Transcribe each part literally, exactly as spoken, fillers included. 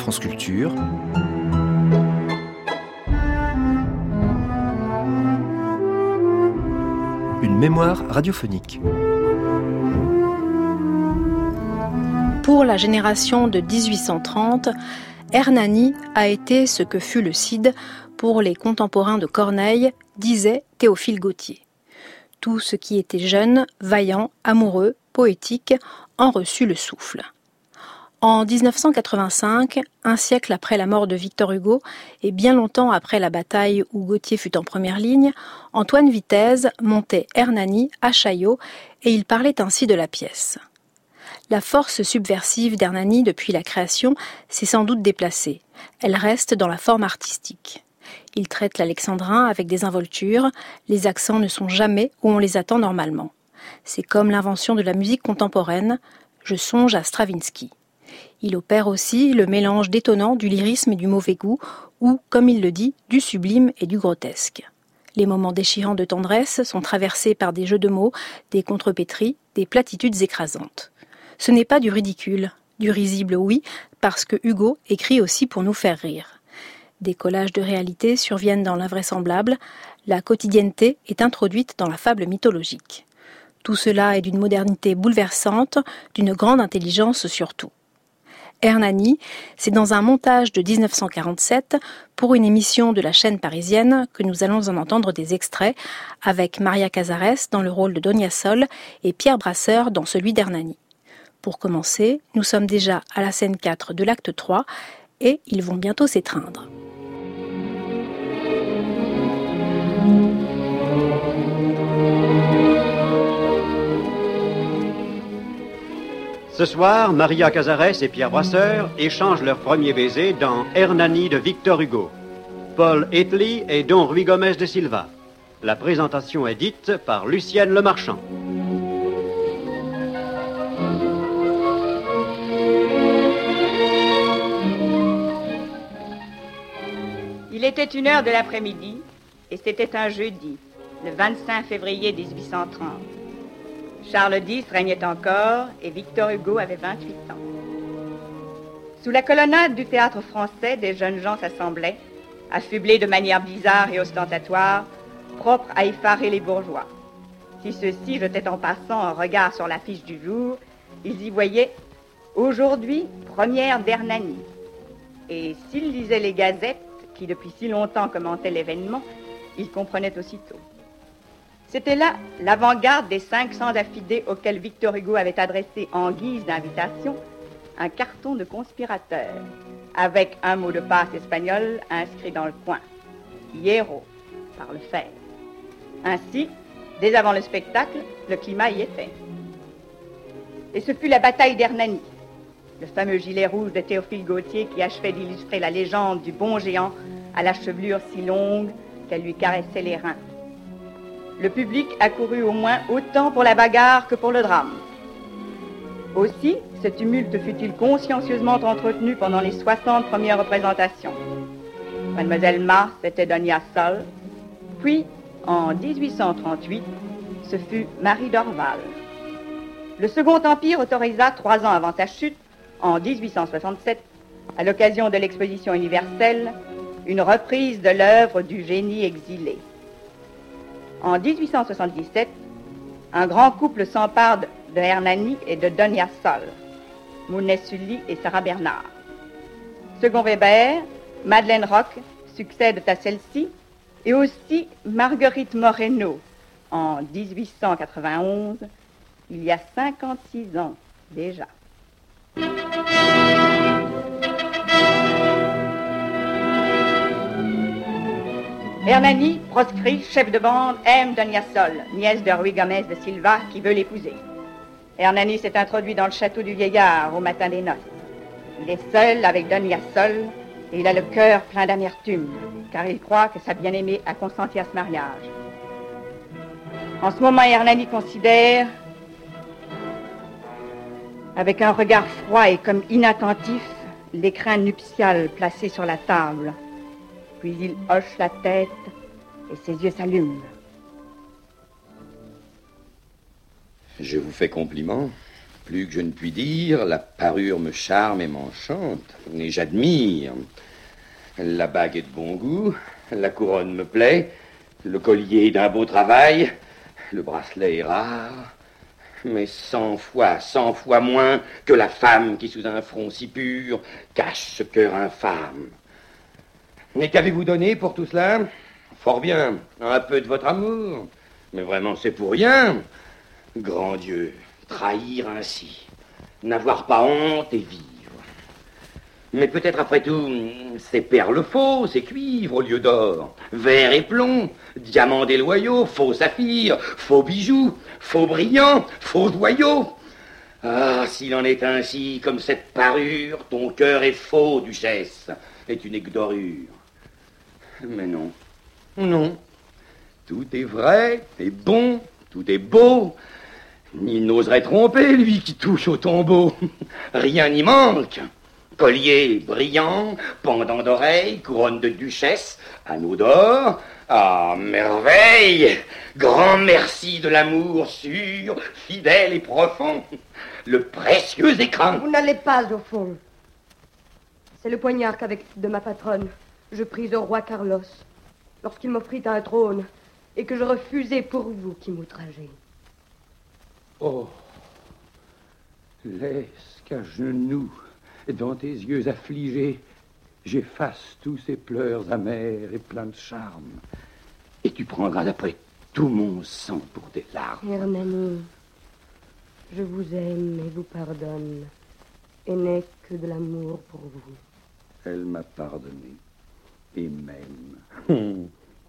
France Culture. Une mémoire radiophonique. Pour la génération de dix-huit cent trente, Hernani a été ce que fut le Cid pour les contemporains de Corneille, disait Théophile Gautier. Tout ce qui était jeune, vaillant, amoureux, poétique, en reçut le souffle. En dix-neuf cent quatre-vingt-cinq, un siècle après la mort de Victor Hugo et bien longtemps après la bataille où Gautier fut en première ligne, Antoine Vitez montait Hernani à Chaillot et il parlait ainsi de la pièce. La force subversive d'Hernani depuis la création s'est sans doute déplacée. Elle reste dans la forme artistique. Il traite l'alexandrin avec des involtures, les accents ne sont jamais où on les attend normalement. C'est comme l'invention de la musique contemporaine, je songe à Stravinsky. Il opère aussi le mélange détonnant du lyrisme et du mauvais goût, ou, comme il le dit, du sublime et du grotesque. Les moments déchirants de tendresse sont traversés par des jeux de mots, des contrepétries, des platitudes écrasantes. Ce n'est pas du ridicule, du risible oui, parce que Hugo écrit aussi pour nous faire rire. Des collages de réalité surviennent dans l'invraisemblable, la quotidienneté est introduite dans la fable mythologique. Tout cela est d'une modernité bouleversante, d'une grande intelligence surtout. Hernani, c'est dans un montage de dix-neuf cent quarante-sept pour une émission de la chaîne parisienne que nous allons en entendre des extraits avec Maria Cazares dans le rôle de Donia Sol et Pierre Brasseur dans celui d'Hernani. Pour commencer, nous sommes déjà à la scène quatre de l'acte trois et ils vont bientôt s'étreindre. Ce soir, Maria Cazares et Pierre Brasseur échangent leur premier baiser dans Hernani de Victor Hugo. Paul Etely et Don Ruy Gomez de Silva. La présentation est dite par Lucienne Lemarchand. Il était une heure de l'après-midi et c'était un jeudi, le vingt-cinq février dix-huit cent trente. Charles dix régnait encore et Victor Hugo avait vingt-huit ans. Sous la colonnade du théâtre français, des jeunes gens s'assemblaient, affublés de manière bizarre et ostentatoire, propres à effarer les bourgeois. Si ceux-ci jetaient en passant un regard sur l'affiche du jour, ils y voyaient « Aujourd'hui, première d'Hernani ». Et s'ils lisaient les gazettes, qui depuis si longtemps commentaient l'événement, ils comprenaient aussitôt. C'était là l'avant-garde des cinq cents affidés auxquels Victor Hugo avait adressé en guise d'invitation un carton de conspirateur, avec un mot de passe espagnol inscrit dans le coin. Hierro, par le fer. Ainsi, dès avant le spectacle, le climat y était. Et ce fut la bataille d'Hernani, le fameux gilet rouge de Théophile Gautier qui achevait d'illustrer la légende du bon géant à la chevelure si longue qu'elle lui caressait les reins. Le public accourut au moins autant pour la bagarre que pour le drame. Aussi, ce tumulte fut-il consciencieusement entretenu pendant les soixante premières représentations. Mademoiselle Mars était Donia Sol, puis, en dix-huit cent trente-huit, ce fut Marie Dorval. Le Second Empire autorisa, trois ans avant sa chute, en dix-huit cent soixante-sept, à l'occasion de l'exposition universelle, une reprise de l'œuvre du génie exilé. En dix-huit cent soixante-dix-sept, un grand couple s'empare de Hernani et de Donia Sol, Mounet Sully et Sarah Bernard. Second Weber, Madeleine Roch succèdent à celle-ci, et aussi Marguerite Moreno, en dix-huit cent quatre-vingt-onze, il y a cinquante-six ans déjà. Hernani, proscrit, chef de bande, aime Donia Sol, nièce de Ruy Gomez de Silva, qui veut l'épouser. Hernani s'est introduit dans le château du vieillard au matin des noces. Il est seul avec Donia Sol et il a le cœur plein d'amertume, car il croit que sa bien-aimée a consenti à ce mariage. En ce moment, Hernani considère, avec un regard froid et comme inattentif, l'écrin nuptial placé sur la table. Puis il hoche la tête et ses yeux s'allument. Je vous fais compliment. Plus que je ne puis dire, la parure me charme et m'enchante, et j'admire. La bague est de bon goût, la couronne me plaît, le collier est d'un beau travail, le bracelet est rare, mais cent fois, cent fois moins que la femme qui, sous un front si pur, cache ce cœur infâme. Mais qu'avez-vous donné pour tout cela? Fort bien, un peu de votre amour, mais vraiment c'est pour rien. Grand Dieu, trahir ainsi, n'avoir pas honte et vivre. Mais peut-être après tout, c'est perles faux, c'est cuivre au lieu d'or, verre et plomb, diamants déloyaux, faux saphirs, faux bijoux, faux brillants, faux joyaux. Ah, s'il en est ainsi, comme cette parure, ton cœur est faux, duchesse, et tu n'es que dorure. Mais non, non, tout est vrai et bon, tout est beau. Il n'oserait tromper, lui qui touche au tombeau. Rien n'y manque. Collier brillant, pendant d'oreilles, couronne de duchesse, anneau d'or. Ah, merveille! Grand merci de l'amour sûr, fidèle et profond. Le précieux écran. Vous n'allez pas au fond. C'est le poignard qu'avec de ma patronne, je pris au roi Carlos, lorsqu'il m'offrit un trône, et que je refusai pour vous qui m'outragez. Oh, laisse qu'à genoux, dans tes yeux affligés, j'efface tous ces pleurs amers et pleins de charme, et tu prendras d'après tout mon sang pour tes larmes. Hernani, je vous aime et vous pardonne, et n'ai que de l'amour pour vous. Elle m'a pardonné, et m'aime.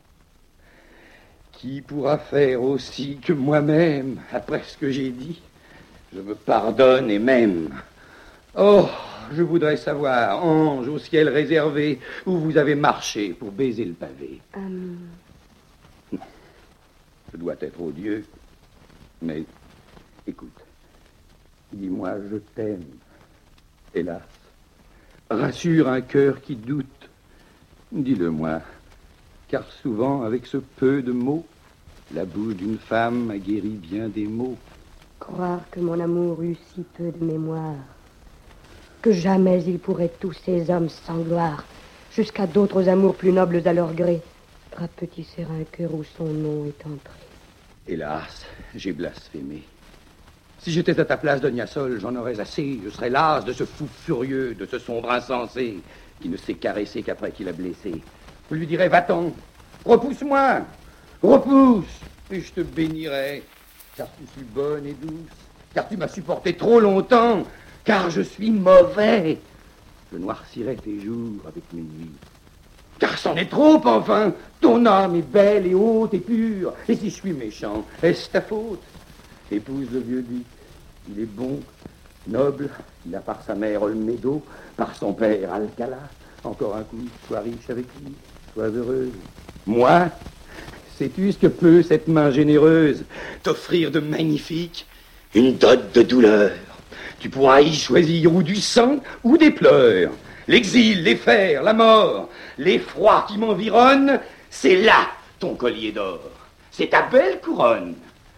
Qui pourra faire aussi que moi-même, après ce que j'ai dit? Je me pardonne et m'aime. Oh, je voudrais savoir, ange au ciel réservé, où vous avez marché pour baiser le pavé. Amen. Non, je dois être odieux, mais écoute, dis-moi, je t'aime. Hélas, rassure un cœur qui doute. Dis-le-moi. Car souvent, avec ce peu de mots, la bouche d'une femme a guéri bien des maux. Croire que mon amour eut si peu de mémoire, que jamais il pourrait tous ces hommes sans gloire, jusqu'à d'autres amours plus nobles à leur gré, rapetisser un cœur où son nom est entré. Hélas, j'ai blasphémé. Si j'étais à ta place, Donia Sol, j'en aurais assez. Je serais las de ce fou furieux, de ce sombre insensé, qui ne sait caresser qu'après qu'il a blessé. Je lui dirais, va-t'en, repousse-moi, repousse, et je te bénirai, car tu suis bonne et douce, car tu m'as supporté trop longtemps, car je suis mauvais. Je noircirai tes jours avec mes nuits, car c'en est trop, enfin. Ton âme est belle et haute et pure, et si je suis méchant, est-ce ta faute? Épouse le vieux duc, il est bon, noble, il a par sa mère Olmedo, par son père Alcala. Encore un coup, sois riche avec lui. Sois heureuse. Moi, sais-tu ce que peut cette main généreuse t'offrir de magnifique? Une dot de douleur. Tu pourras y choisir ou du sang ou des pleurs. L'exil, les fers, la mort, l'effroi qui m'environne, c'est là ton collier d'or. C'est ta belle couronne.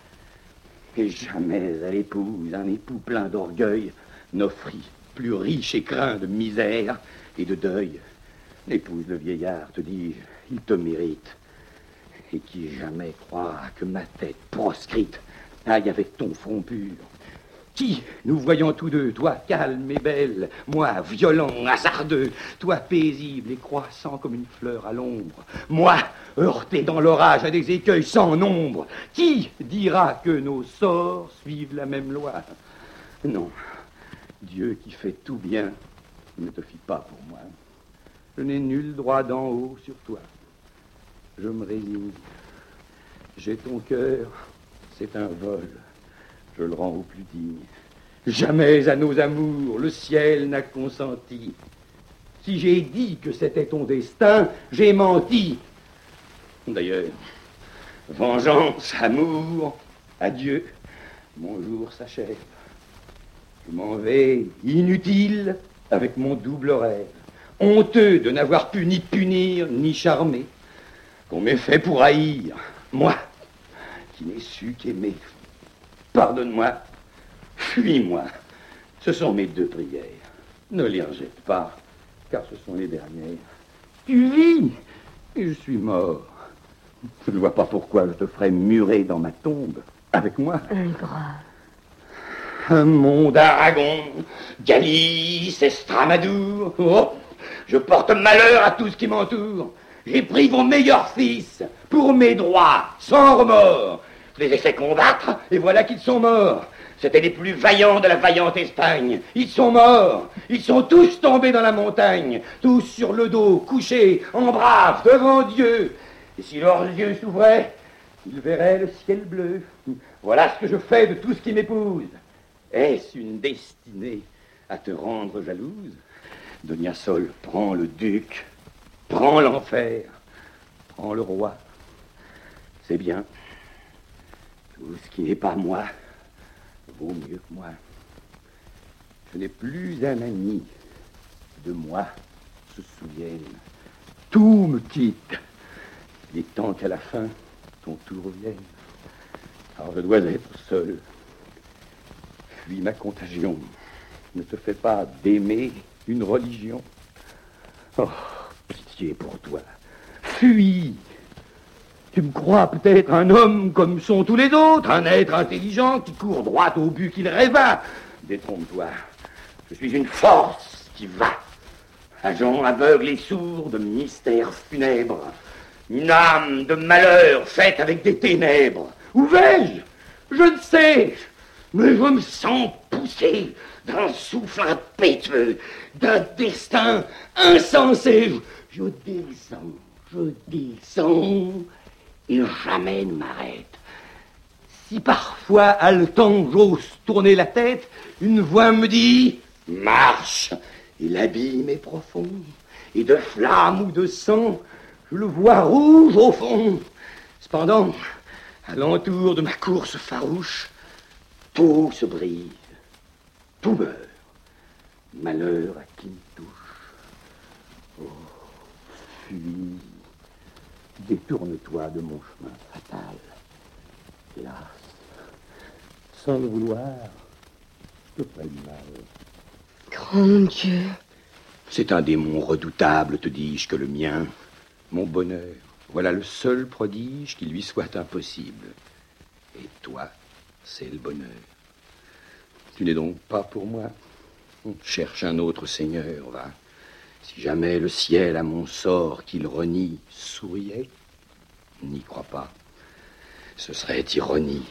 Et jamais elle épouse un époux plein d'orgueil n'offrit plus riche écrin de misère et de deuil. Épouse le vieillard, te dis-je, il te mérite. Et qui jamais croira que ma tête proscrite aille avec ton front pur. Qui, nous voyons tous deux, toi calme et belle, moi violent, hasardeux, toi paisible et croissant comme une fleur à l'ombre, moi heurté dans l'orage à des écueils sans nombre, qui dira que nos sorts suivent la même loi? Non, Dieu qui fait tout bien ne te fit pas pour moi. Je n'ai nul droit d'en haut sur toi. Je me résigne. J'ai ton cœur, c'est un vol. Je le rends au plus digne. Jamais à nos amours le ciel n'a consenti. Si j'ai dit que c'était ton destin, j'ai menti. D'ailleurs, vengeance, amour, adieu, mon jour s'achève. Je m'en vais inutile avec mon double rêve. Honteux de n'avoir pu ni punir, ni charmer. Qu'on m'ait fait pour haïr, moi, qui n'ai su qu'aimer. Pardonne-moi, Fuis-moi. Ce sont mes deux prières. Ne les rejette pas, car ce sont les dernières. Tu vis, et je suis mort. Je ne vois pas pourquoi je te ferais murer dans ma tombe avec moi. Ingrat. Mon Aragon, Galice, Estramadour. Oh, je porte malheur à tout ce qui m'entoure. J'ai pris vos meilleurs fils pour mes droits, sans remords. Je les ai fait combattre, et voilà qu'ils sont morts. C'étaient les plus vaillants de la vaillante Espagne. Ils sont morts. Ils sont tous tombés dans la montagne, tous sur le dos, couchés, en braves, devant Dieu. Et si leurs yeux s'ouvraient, ils verraient le ciel bleu. Voilà ce que je fais de tout ce qui m'épouse. Est-ce une destinée à te rendre jalouse? Donia Sol, prends le duc, prends l'enfer, prends le roi. C'est bien. Tout ce qui n'est pas moi vaut mieux que moi. Je n'ai plus un ami. De moi se souvienne. Tout me quitte. Il est temps qu'à la fin, ton tour vienne. Alors je dois être seul. Fuis ma contagion. Ne te fais pas d'aimer une religion. Oh, pitié pour toi. Fuis. Tu me crois peut-être un homme comme sont tous les autres, un être intelligent qui court droit au but qu'il rêva. Détrompe-toi. Je suis une force qui va. Agent aveugle et sourd de mystères funèbres. Une âme de malheur faite avec des ténèbres. Où vais-je? Je ne sais. Mais je me sens poussé d'un souffle impétueux, d'un destin insensé. Je, je descends, je descends, et jamais ne m'arrête. Si parfois, haletant, j'ose tourner la tête, une voix me dit « Marche !» Et l'abîme est profond, et de flammes ou de sang, je le vois rouge au fond. Cependant, à l'entour de ma course farouche, tout se brise, tout meurt. Malheur à qui me touche. Oh, fuis, détourne-toi de mon chemin fatal. Hélas, sans le vouloir, je ferai du mal. Grand Dieu. C'est un démon redoutable, te dis-je, que le mien. Mon bonheur, voilà le seul prodige qui lui soit impossible. Et toi, c'est le bonheur. Tu n'es donc pas pour moi. Cherche un autre seigneur, va. Si jamais le ciel à mon sort qu'il renie souriait, n'y crois pas. Ce serait ironie.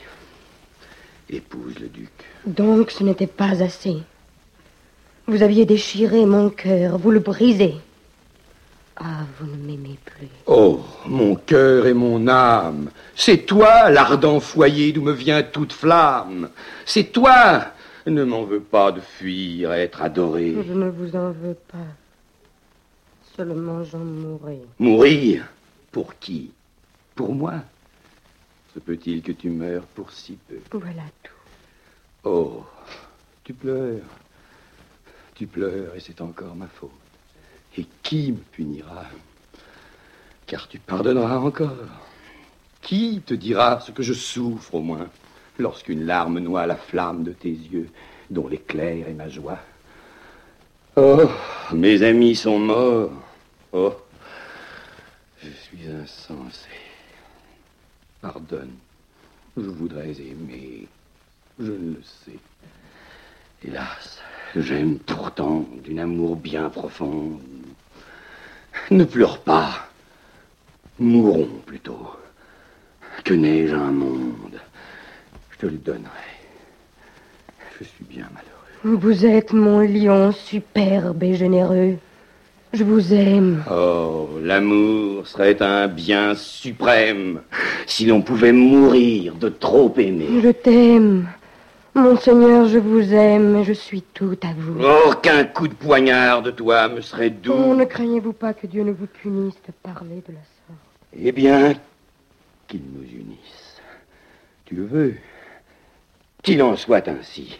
Épouse le duc. Donc ce n'était pas assez. Vous aviez déchiré mon cœur, vous le brisez. Ah, vous ne m'aimez plus. Oh, mon cœur et mon âme, c'est toi l'ardent foyer d'où me vient toute flamme. C'est toi. Ne m'en veux pas de fuir, être adoré. Je ne vous en veux pas. Seulement j'en mourrai. Mourir? Pour qui? Pour moi? Se peut-il que tu meurs pour si peu? Voilà tout. Oh, tu pleures. Tu pleures et c'est encore ma faute. Et qui me punira? Car tu pardonneras encore. Qui te dira ce que je souffre au moins, lorsqu'une larme noie la flamme de tes yeux, dont l'éclair est ma joie? Oh, mes amis sont morts. Oh, je suis insensé. Pardonne, je voudrais aimer, je ne le sais. Hélas, j'aime pourtant d'un amour bien profond. Ne pleure pas. Mourons plutôt. Que n'ai-je un monde? Je te le donnerai. Je suis bien malheureux. Vous êtes mon lion superbe et généreux. Je vous aime. Oh, l'amour serait un bien suprême si l'on pouvait mourir de trop aimer. Je t'aime. Monseigneur, je vous aime et je suis tout à vous. Aucun coup de poignard de toi me serait doux. Oh, ne craignez-vous pas que Dieu ne vous punisse de parler de la sorte? Eh bien, qu'il nous unisse. Tu le veux? Qu'il en soit ainsi.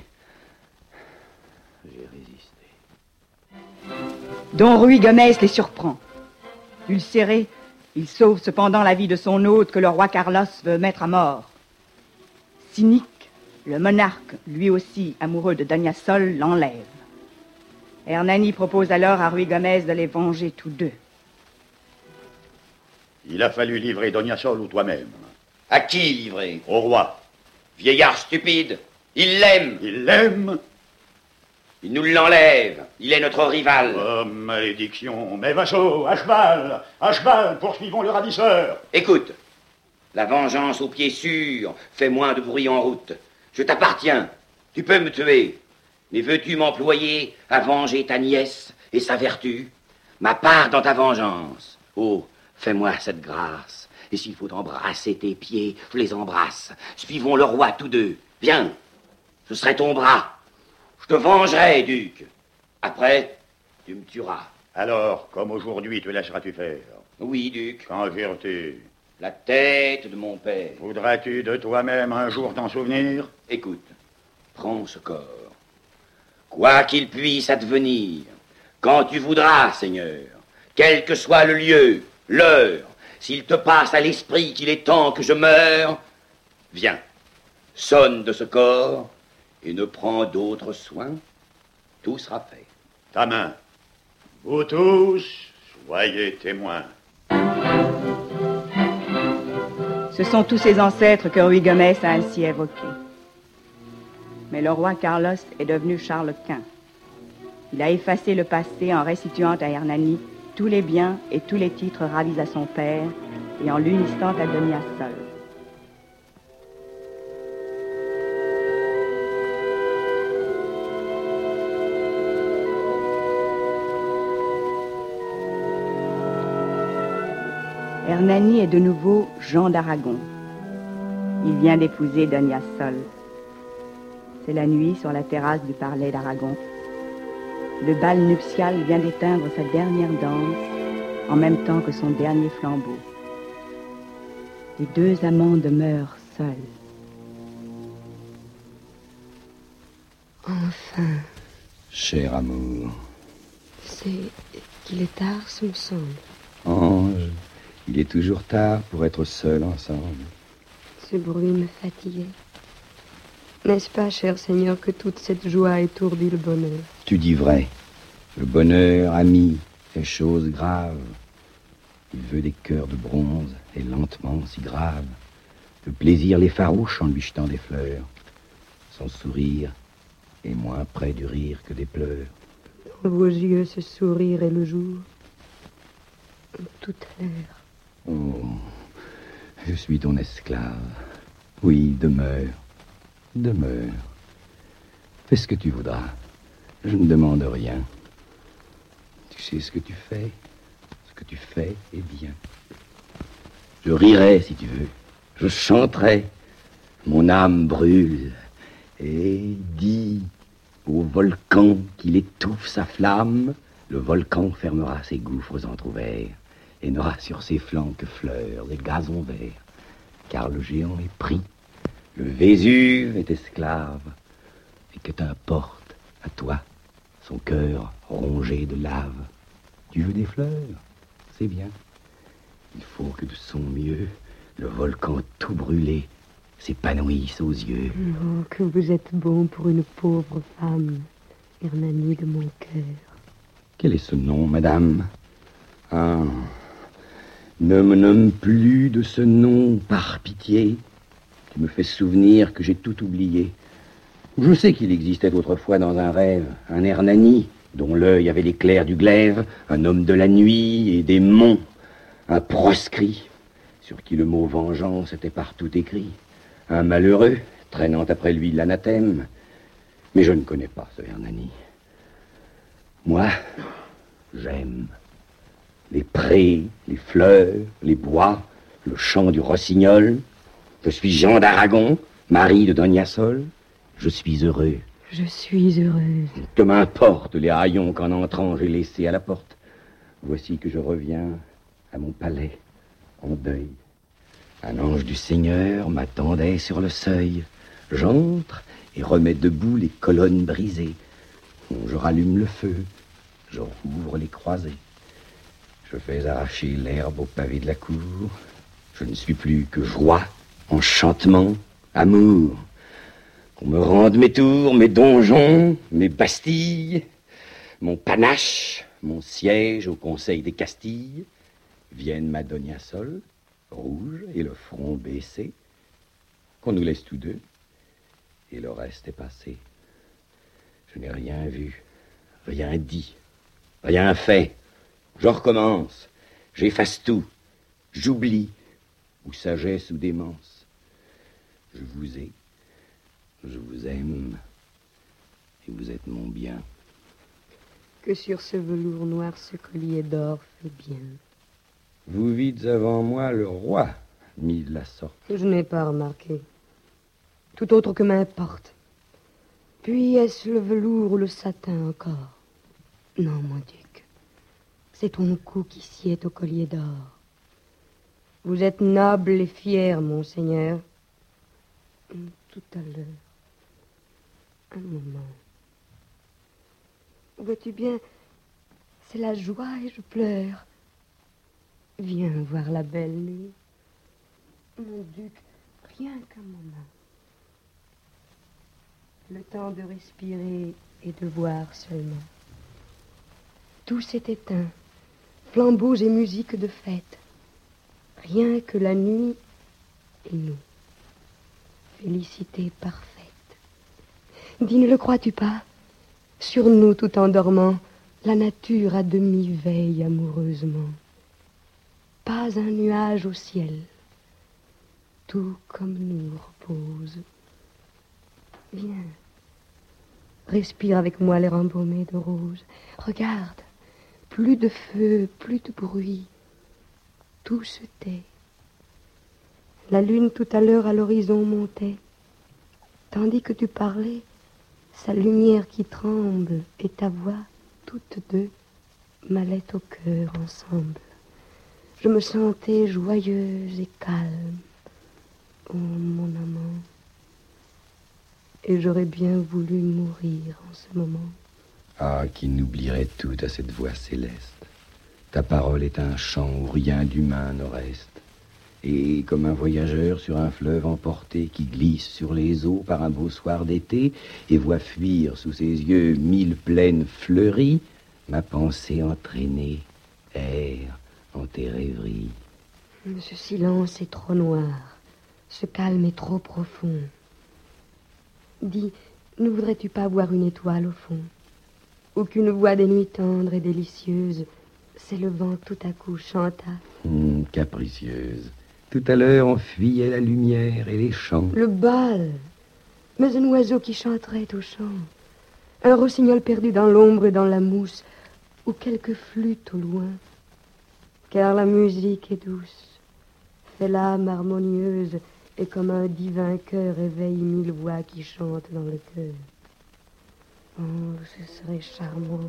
J'ai résisté. Don Ruy Gomez les surprend. Ulcéré, il sauve cependant la vie de son hôte que le roi Carlos veut mettre à mort. Cynique, Le monarque, lui aussi amoureux de Donia Sol, l'enlève. Hernani propose alors à Ruy Gomez de les venger tous deux. Il a fallu livrer Donia Sol ou toi-même. À qui livrer? Au roi. Vieillard stupide, il l'aime. Il l'aime? Il nous l'enlève, il est notre rival. Oh, malédiction. Mes vassaux, à cheval, à cheval, poursuivons le ravisseur. Écoute, la vengeance au pied sûr fait moins de bruit en route. Je t'appartiens, tu peux me tuer. Mais veux-tu m'employer à venger ta nièce et sa vertu? Ma part dans ta vengeance. Oh, fais-moi cette grâce. Et s'il faut embrasser tes pieds, je les embrasse. Suivons le roi tous deux. Viens, ce serait ton bras. Je te vengerai, duc. Après, tu me tueras. Alors, comme aujourd'hui, te laisseras-tu faire? Oui, duc. Qu'en veux-tu? La tête de mon père. Voudras-tu de toi-même un jour t'en souvenir? Écoute, prends ce corps. Quoi qu'il puisse advenir, quand tu voudras, Seigneur, quel que soit le lieu, l'heure, s'il te passe à l'esprit qu'il est temps que je meure, viens, sonne de ce corps et ne prends d'autres soins, tout sera fait. Ta main. Vous tous, soyez témoins. Ce sont tous ses ancêtres que Ruy Gomez a ainsi évoqués. Mais le roi Carlos est devenu Charles Quint. Il a effacé le passé en restituant à Hernani tous les biens et tous les titres ravis à son père et en l'unissant à Donia Sol. Hernani est de nouveau Jean d'Aragon. Il vient d'épouser Donia Sol. C'est la nuit sur la terrasse du Parler d'Aragon. Le bal nuptial vient d'éteindre sa dernière danse en même temps que son dernier flambeau. Les deux amants demeurent seuls. Enfin. Cher amour. C'est qu'il est tard, ce me semble. Ange, il est toujours tard pour être seul ensemble. Ce bruit me fatiguait. N'est-ce pas, cher Seigneur, que toute cette joie étourdit le bonheur? Tu dis vrai. Le bonheur, ami, est chose grave. Il veut des cœurs de bronze et lentement s'y grave. Le plaisir l'effarouche en lui jetant des fleurs. Son sourire est moins près du rire que des pleurs. Dans vos yeux, ce sourire est le jour. Tout à l'heure. Oh, je suis ton esclave. Oui, demeure. Demeure. Fais ce que tu voudras. Je ne demande rien. Tu sais ce que tu fais. Ce que tu fais est bien. Je rirai si tu veux. Je chanterai. Mon âme brûle. Et dis au volcan qu'il étouffe sa flamme. Le volcan fermera ses gouffres entr'ouverts et n'aura sur ses flancs que fleurs et gazons verts. Car le géant est pris. Le Vésuve est esclave, et que t'importe à toi son cœur rongé de lave. Tu veux des fleurs? C'est bien. Il faut que de son mieux, le volcan tout brûlé s'épanouisse aux yeux. Oh, que vous êtes bon pour une pauvre femme, Hernani de mon cœur. Quel est ce nom, madame? Ah, ne me nomme plus de ce nom par pitié. Tu me fais souvenir que j'ai tout oublié. Je sais qu'il existait autrefois dans un rêve un Hernani, dont l'œil avait l'éclair du glaive, un homme de la nuit et des monts, un proscrit, sur qui le mot vengeance était partout écrit, un malheureux, traînant après lui l'anathème. Mais je ne connais pas ce Hernani. Moi, j'aime les prés, les fleurs, les bois, le chant du rossignol. Je suis Jean d'Aragon, mari de Donia Sol. Je suis heureux. Je suis heureuse. Que m'importe les haillons qu'en entrant j'ai laissés à la porte. Voici que je reviens à mon palais, en deuil. Un ange du Seigneur m'attendait sur le seuil. J'entre et remets debout les colonnes brisées. Je rallume le feu, je rouvre les croisées. Je fais arracher l'herbe au pavé de la cour. Je ne suis plus que joie, enchantement, amour. Qu'on me rende mes tours, mes donjons, mes bastilles, mon panache, mon siège au Conseil des Castilles, vienne ma Donia Sol, rouge et le front baissé, qu'on nous laisse tous deux, et le reste est passé. Je n'ai rien vu, rien dit, rien fait. Je recommence, j'efface tout, j'oublie, ou sagesse ou démence. Je vous ai, je vous aime, et vous êtes mon bien. Que sur ce velours noir ce collier d'or fait bien. Vous vites avant moi le roi, mis de la sorte. Je n'ai pas remarqué. Tout autre que m'importe. Puis est-ce le velours ou le satin encore? Non, mon duc. C'est ton cou qui sied au collier d'or. Vous êtes noble et fier, monseigneur. Tout à l'heure. Un moment. Vois-tu bien, c'est la joie et je pleure. Viens voir la belle nuit. Mon duc, rien qu'un moment. Le temps de respirer et de voir seulement. Tout s'est éteint, flambeaux et musique de fête. Rien que la nuit et nous. Félicité parfaite. Dis, ne le crois-tu pas? Sur nous, tout en dormant, la nature à demi veille amoureusement. Pas un nuage au ciel. Tout comme nous repose. Viens. Respire avec moi l'air embaumé de roses. Regarde. Plus de feu, plus de bruit. Tout se tait. La lune tout à l'heure à l'horizon montait. Tandis que tu parlais, sa lumière qui tremble et ta voix, toutes deux, m'allaient au cœur ensemble. Je me sentais joyeuse et calme. Oh, mon amant. Et j'aurais bien voulu mourir en ce moment. Ah, qui n'oublierait tout à cette voix céleste. Ta parole est un chant où rien d'humain ne reste. Et comme un voyageur sur un fleuve emporté qui glisse sur les eaux par un beau soir d'été et voit fuir sous ses yeux mille plaines fleuries, ma pensée entraînée erre en tes rêveries. Ce silence est trop noir, ce calme est trop profond. Dis, ne voudrais-tu pas voir une étoile au fond? Aucune voix des nuits tendres et délicieuses s'élevant tout à coup chanta. Hum, capricieuse. Tout à l'heure, on fuyait la lumière et les chants. Le bal, mais un oiseau qui chanterait au chant. Un rossignol perdu dans l'ombre et dans la mousse, ou quelque flûte au loin. Car la musique est douce, fait l'âme harmonieuse, et comme un divin cœur éveille mille voix qui chantent dans le cœur. Oh, ce serait charmant.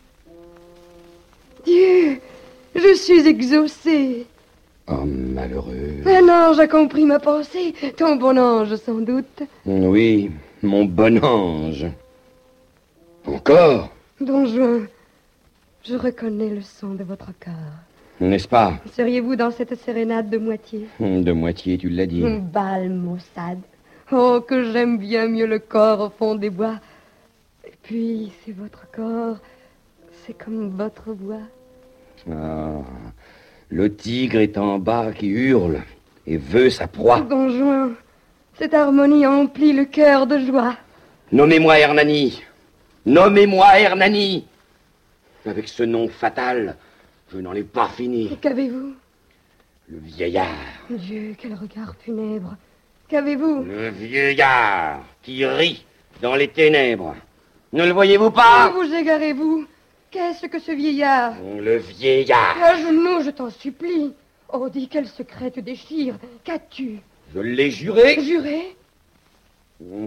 Dieu, je suis exaucée. Oh, malheureux. Un ange a compris ma pensée, ton bon ange sans doute. Oui, mon bon ange. Encore? Don Juan, je reconnais le son de votre cœur. N'est-ce pas? Seriez-vous dans cette sérénade de moitié? De moitié, tu l'as dit. Bal, maussade. Oh, que j'aime bien mieux le corps au fond des bois. Et puis, c'est votre corps, c'est comme votre voix. Ah, le tigre est en bas qui hurle et veut sa proie. Don Juan, cette harmonie emplit le cœur de joie. Nommez-moi Hernani. Nommez-moi Hernani. Avec ce nom fatal, je n'en ai pas fini. Qu'avez-vous? Le vieillard. Dieu, quel regard funèbre. Qu'avez-vous? Le vieillard qui rit dans les ténèbres. Ne le voyez-vous pas? Où vous égarez-vous? Qu'est-ce que ce vieillard? Le vieillard. À genoux, je t'en supplie. Oh, dis, quel secret te déchire? Qu'as-tu? Je l'ai juré. Juré? Mmh.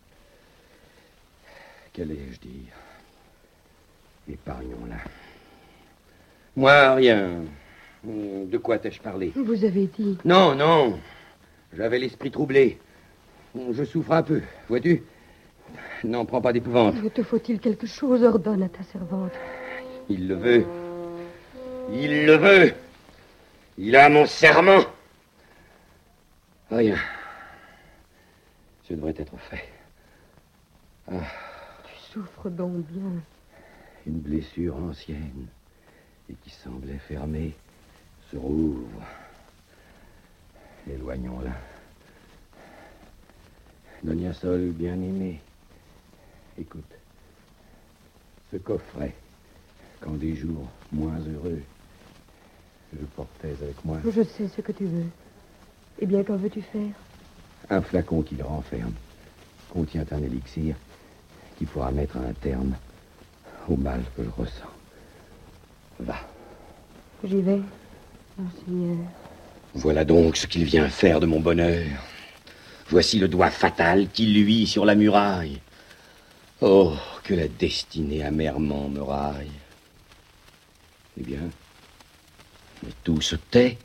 Qu'allais-je dire? Épargnons-la. Moi, rien. De quoi t'ai-je parlé? Vous avez dit... Non, non. J'avais l'esprit troublé. Je souffre un peu, vois-tu? N'en prends pas d'épouvante. Te faut-il quelque chose? Ordonne à ta servante. Il le veut. Il le veut. Il a mon serment. Rien. Ce devrait être fait. Ah. Tu souffres donc bien. Une blessure ancienne et qui semblait fermée se rouvre. Éloignons-la. Donia Sol, bien-aimée, écoute. Ce coffret, quand des jours moins heureux, je portais avec moi. Je sais ce que tu veux. Eh bien, qu'en veux-tu faire? Un flacon qui le renferme contient un élixir qui pourra mettre un terme au mal que je ressens. Va. J'y vais, monseigneur. Voilà donc ce qu'il vient faire de mon bonheur. Voici le doigt fatal qui luit sur la muraille. Oh, que la destinée amèrement me raille. Eh bien, mais tout se tait.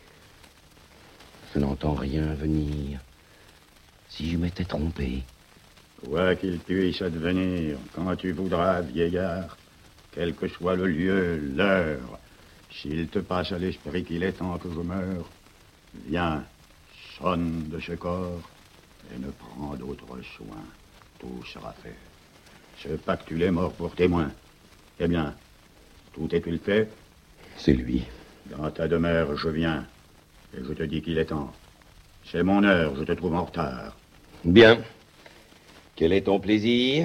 Je n'entends rien venir. Si je m'étais trompé. Quoi qu'il puisse advenir, quand tu voudras, vieillard, quel que soit le lieu, l'heure, s'il te passe à l'esprit qu'il est temps que je meure, viens, sonne de ce corps et ne prends d'autres soins. Tout sera fait. Ce pactule est mort pour témoin. Eh bien, tout est-il fait? C'est lui. Dans ta demeure, je viens, et je te dis qu'il est temps. C'est mon heure, je te trouve en retard. Bien. Quel est ton plaisir?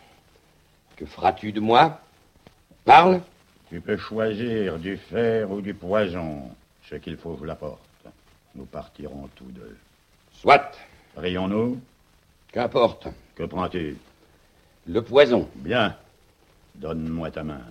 Que feras-tu de moi? Parle. Tu peux choisir du fer ou du poison. Ce qu'il faut, je l'apporte. Nous partirons tous deux. Soit. Prions-nous? Qu'importe. Que prends-tu? Le poison. Bien. Donne-moi ta main.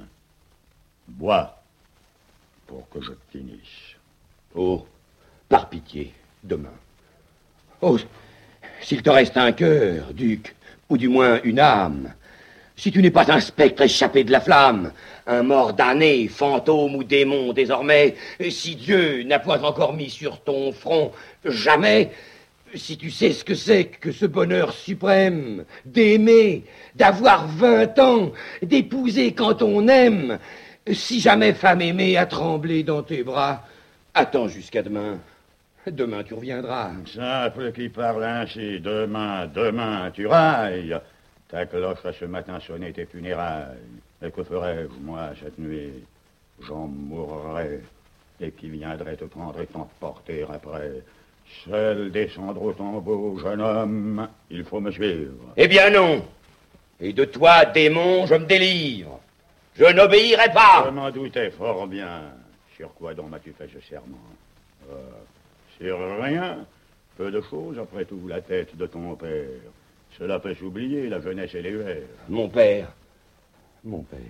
Bois pour que je finisse. Oh, par pitié, demain. Oh, s'il te reste un cœur, duc, ou du moins une âme, si tu n'es pas un spectre échappé de la flamme, un mort damné, fantôme ou démon désormais, si Dieu n'a pas encore mis sur ton front jamais, si tu sais ce que c'est que ce bonheur suprême, d'aimer, d'avoir vingt ans, d'épouser quand on aime, si jamais femme aimée a tremblé dans tes bras, attends jusqu'à demain. Demain, tu reviendras. Simple qui parle ainsi, demain, demain, tu railles. Ta cloche a ce matin sonné tes funérailles. Et que ferais-je, moi, cette nuit? J'en mourrais. Et qui viendrait te prendre et t'emporter après? Seul descendre au tombeau, jeune homme, il faut me suivre. Eh bien non. Et de toi, démon, je me délivre. Je n'obéirai pas. Je m'en doutais fort bien. Sur quoi donc m'as-tu fait ce serment? euh, Sur rien. Peu de choses, après tout, la tête de ton père. Cela peut s'oublier, la jeunesse et les vers. Mon père. Mon père.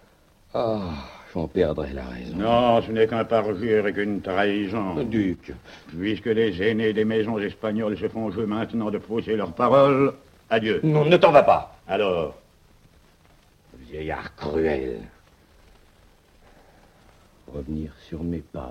Ah, j'en perdrai la raison. Non, ce n'est qu'un parjure et qu'une trahison. Duc. Puisque les aînés des maisons espagnoles se font jeu maintenant de fausser leurs paroles, adieu. Non, ne t'en va pas. Alors, vieillard cruel. Revenir sur mes pas.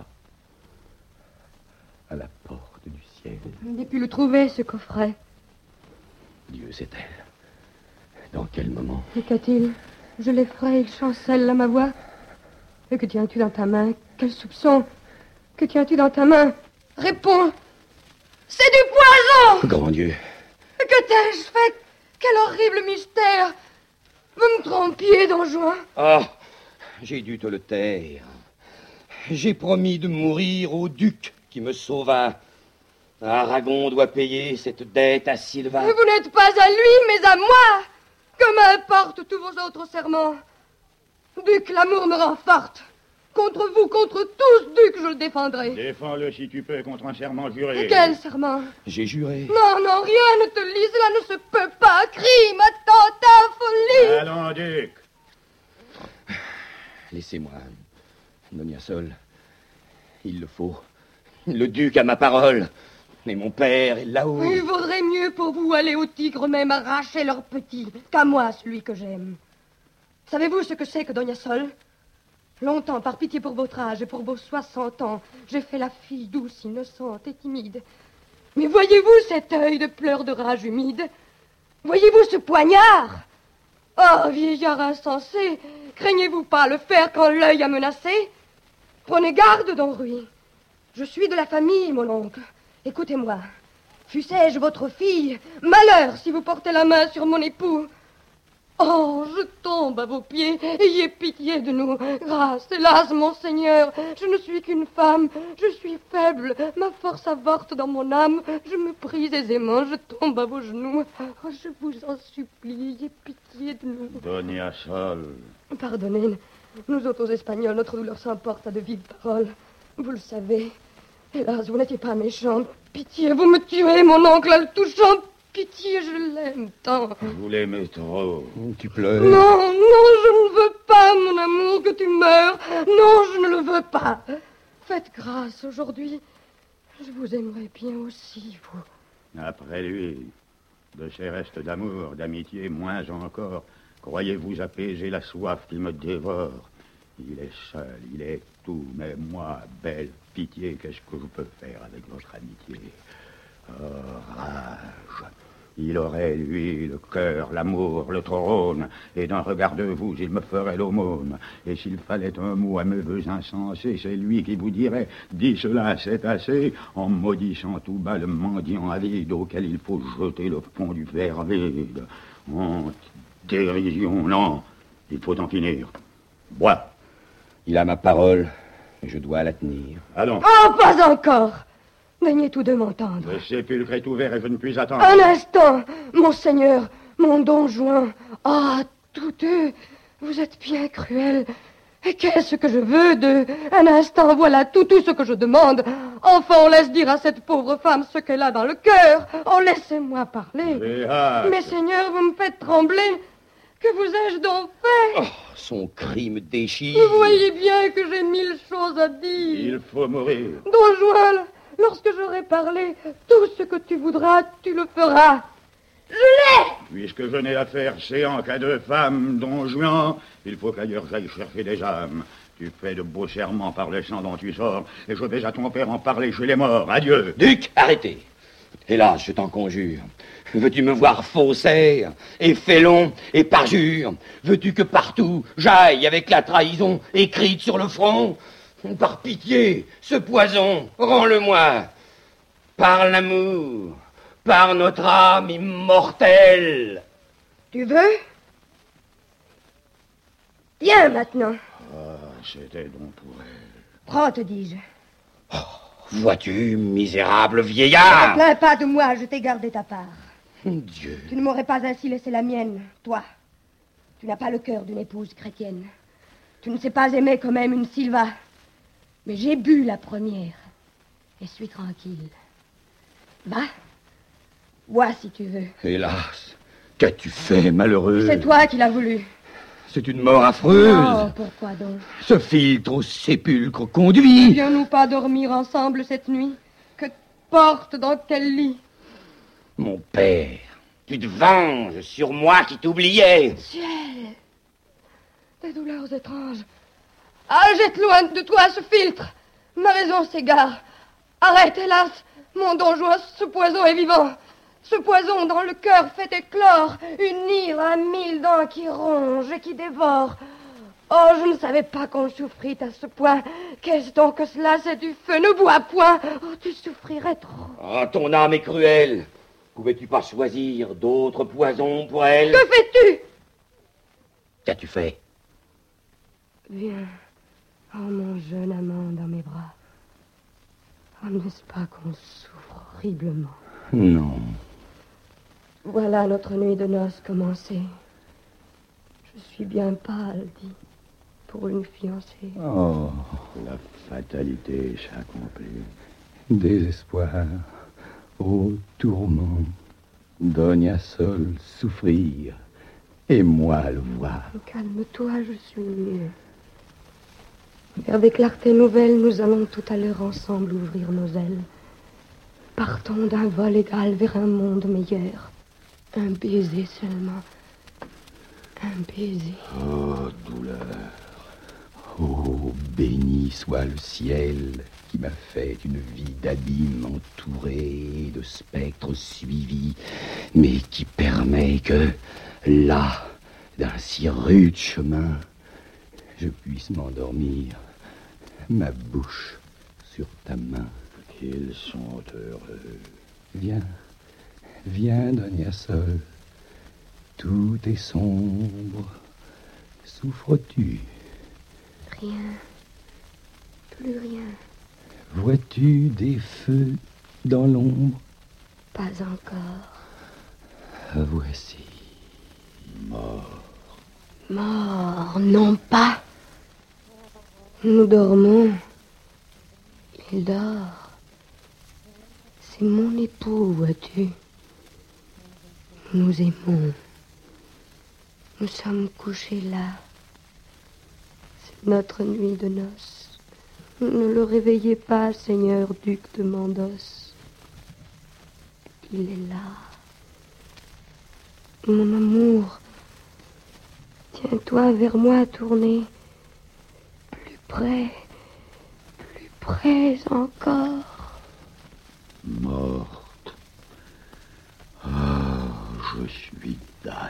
À la porte du ciel. J'ai pu le trouver, ce coffret. Dieu sait-elle. Dans quel moment? Et qu'a-t-il? Je l'effraie, il chancelle à ma voix. Et que tiens-tu dans ta main? Quel soupçon? Que tiens-tu dans ta main? Réponds! C'est du poison! Grand Dieu. Que t'ai-je fait? Quel horrible mystère! Vous me trompiez, Don Juan. Ah, j'ai dû te le taire. J'ai promis de mourir au duc qui me sauva. Aragon doit payer cette dette à Silva. Vous n'êtes pas à lui, mais à moi. Que m'importent tous vos autres serments? Duc, l'amour me rend forte. Contre vous, contre tous, Duc, je le défendrai. défends-le si tu peux contre un serment juré. Quel serment? J'ai juré. Non, non, rien ne te lie, cela ne se peut pas. Crime, attentat, folie. Allons, Duc. Laissez-moi, Donia Sol. Il le faut. Le duc a ma parole. Mais mon père est là-haut. Il vaudrait mieux pour vous aller au tigre même arracher leur petit qu'à moi, celui que j'aime. Savez-vous ce que c'est que Donia Sol? Longtemps, par pitié pour votre âge et pour vos soixante ans, j'ai fait la fille douce, innocente et timide. Mais voyez-vous cet œil de pleurs de rage humide? Voyez-vous ce poignard? Oh, vieillard insensé, craignez-vous pas le faire quand l'œil a menacé? Prenez garde, Don Rui. Je suis de la famille, mon oncle. Écoutez-moi. Fussé-je votre fille, malheur si vous portez la main sur mon époux. Oh, je tombe à vos pieds, ayez pitié de nous. Grâce, hélas, mon Seigneur, je ne suis qu'une femme, je suis faible, ma force avorte dans mon âme, je me prise aisément, je tombe à vos genoux. Oh, je vous en supplie, ayez pitié de nous. Doña Sol. Pardonnez, nous autres Espagnols, notre douleur s'emporte à de vives paroles. Vous le savez. Hélas, vous n'étiez pas méchant. Pitié, vous me tuez, mon oncle, à le touchant. Pitié, je l'aime tant. Vous l'aimez trop. Tu pleures. Non, non, je ne veux pas, mon amour, que tu meurs. Non, je ne le veux pas. Faites grâce aujourd'hui. Je vous aimerais bien aussi, vous. Après lui, de ces restes d'amour, d'amitié, moins encore, croyez-vous apaiser la soif qui me dévore? Il est seul, il est tout, mais moi, belle pitié, qu'est-ce que je peux faire avec votre amitié? Oh, rage! Il aurait, lui, le cœur, l'amour, le trône, et d'un regard de vous, il me ferait l'aumône. Et s'il fallait un mot à mes voeux insensés, c'est lui qui vous dirait, dis cela, c'est assez, en maudissant tout bas le mendiant avide auquel il faut jeter le fond du verre vide. Honte, dérision, non, il faut en finir. Bois. Il a ma parole, et je dois la tenir. Allons. Oh, pas encore. Daignez tous deux m'entendre. Le sépulcre est ouvert et je ne puis attendre. Un instant, mon Seigneur, mon Don Juan. Ah, tous deux, vous êtes bien cruels. Et qu'est-ce que je veux d'eux? Un instant, voilà tout, tout ce que je demande. Enfin, on laisse dire à cette pauvre femme ce qu'elle a dans le cœur. Oh, laissez-moi parler. J'ai hâte. Mais Seigneur, vous me faites trembler. Que vous ai-je donc fait? Oh, son cri me déchire. Vous voyez bien que j'ai mille choses à dire. Il faut mourir. Don Juan, lorsque j'aurai parlé, tout ce que tu voudras, tu le feras. Je l'ai! Puisque je n'ai affaire séant qu'à deux femmes, Don Juan, il faut qu'ailleurs j'aille chercher des âmes. Tu fais de beaux serments par le sang dont tu sors, et je vais à ton père en parler chez les morts. Adieu. Duc, arrêtez. Hélas, je t'en conjure. Veux-tu me voir faussaire, et félon, et parjure? Veux-tu que partout j'aille avec la trahison écrite sur le front? Par pitié, ce poison, rends-le-moi. Par l'amour, par notre âme immortelle. Tu veux? Tiens maintenant. Ah, c'était donc pour elle. Prends, te dis-je. Oh, vois-tu, misérable Ne vieillard? te plains pas de moi, je t'ai gardé ta part. Dieu. Tu ne m'aurais pas ainsi laissé la mienne, toi. Tu n'as pas le cœur d'une épouse chrétienne. Tu ne sais pas aimer comme aime une Silva. Mais j'ai bu la première et suis tranquille. Va, bois si tu veux. Hélas, qu'as-tu fait, malheureux? C'est toi qui l'as voulu. C'est une mort affreuse. Oh, pourquoi donc? Ce filtre au sépulcre conduit. Ne viens-nous pas dormir ensemble cette nuit? Que porte dans quel lit? Mon père, tu te venges sur moi qui t'oubliais. Ciel! Des douleurs étranges. Ah, jette loin de toi ce filtre. Ma raison s'égare. Arrête, hélas, mon Don Juan, ce poison est vivant. Ce poison dans le cœur fait éclore une ire à mille dents qui ronge et qui dévore. Oh, je ne savais pas qu'on souffrit à ce point. Qu'est-ce donc que cela? C'est du feu. Ne bois point. Oh, tu souffrirais trop. Ah, ton âme est cruelle. Pouvais-tu pas choisir d'autres poisons pour elle? Que fais-tu? Qu'as-tu fait? Viens. Oh, mon jeune amant dans mes bras. Oh, n'est-ce pas qu'on souffre horriblement? Non. Voilà notre nuit de noces commencée. Je suis bien pâle, dit, pour une fiancée. Oh, la fatalité s'accomplit. Désespoir, ô tourment, Doña Sol souffrir, et moi le voir. Calme-toi, je suis mieux. Vers des clartés nouvelles, nous allons tout à l'heure ensemble ouvrir nos ailes. Partons d'un vol égal vers un monde meilleur. Un baiser seulement. Un baiser. Oh, douleur. Oh, béni soit le ciel qui m'a fait une vie d'abîme entourée de spectres suivis, mais qui permet que, là, d'un si rude chemin, je puisse m'endormir, ma bouche sur ta main. Qu'ils sont heureux. Viens, viens, Doña Sol. Tout est sombre. Souffres-tu? Rien. Plus rien. Vois-tu des feux dans l'ombre? Pas encore. Voici. Mort. Mort, non pas. Nous dormons. Il dort. C'est mon époux, vois-tu. Nous aimons. Nous sommes couchés là. C'est notre nuit de noces. Ne le réveillez pas, Seigneur duc de Mandos. Il est là. Mon amour, tiens-toi vers moi, tourné. Plus près, plus près encore. Morte. Ah, je suis damné.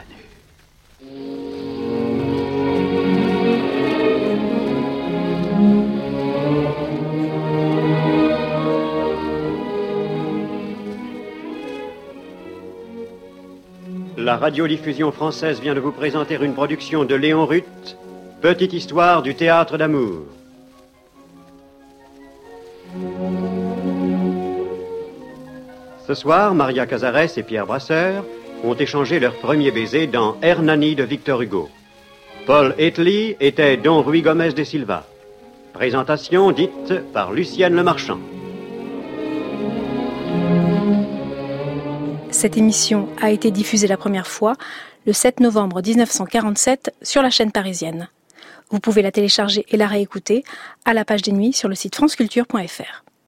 La radiodiffusion française vient de vous présenter une production de Léon Ruth, Petite histoire du théâtre d'amour. Ce soir, Maria Cazares et Pierre Brasseur ont échangé leur premier baiser dans Hernani de Victor Hugo. Paul Etely était Don Ruy Gomez de Silva. Présentation dite par Lucienne Lemarchand. Cette émission a été diffusée la première fois le sept novembre dix-neuf cent quarante-sept sur la chaîne parisienne. Vous pouvez la télécharger et la réécouter à la page des nuits sur le site franceculture point f r.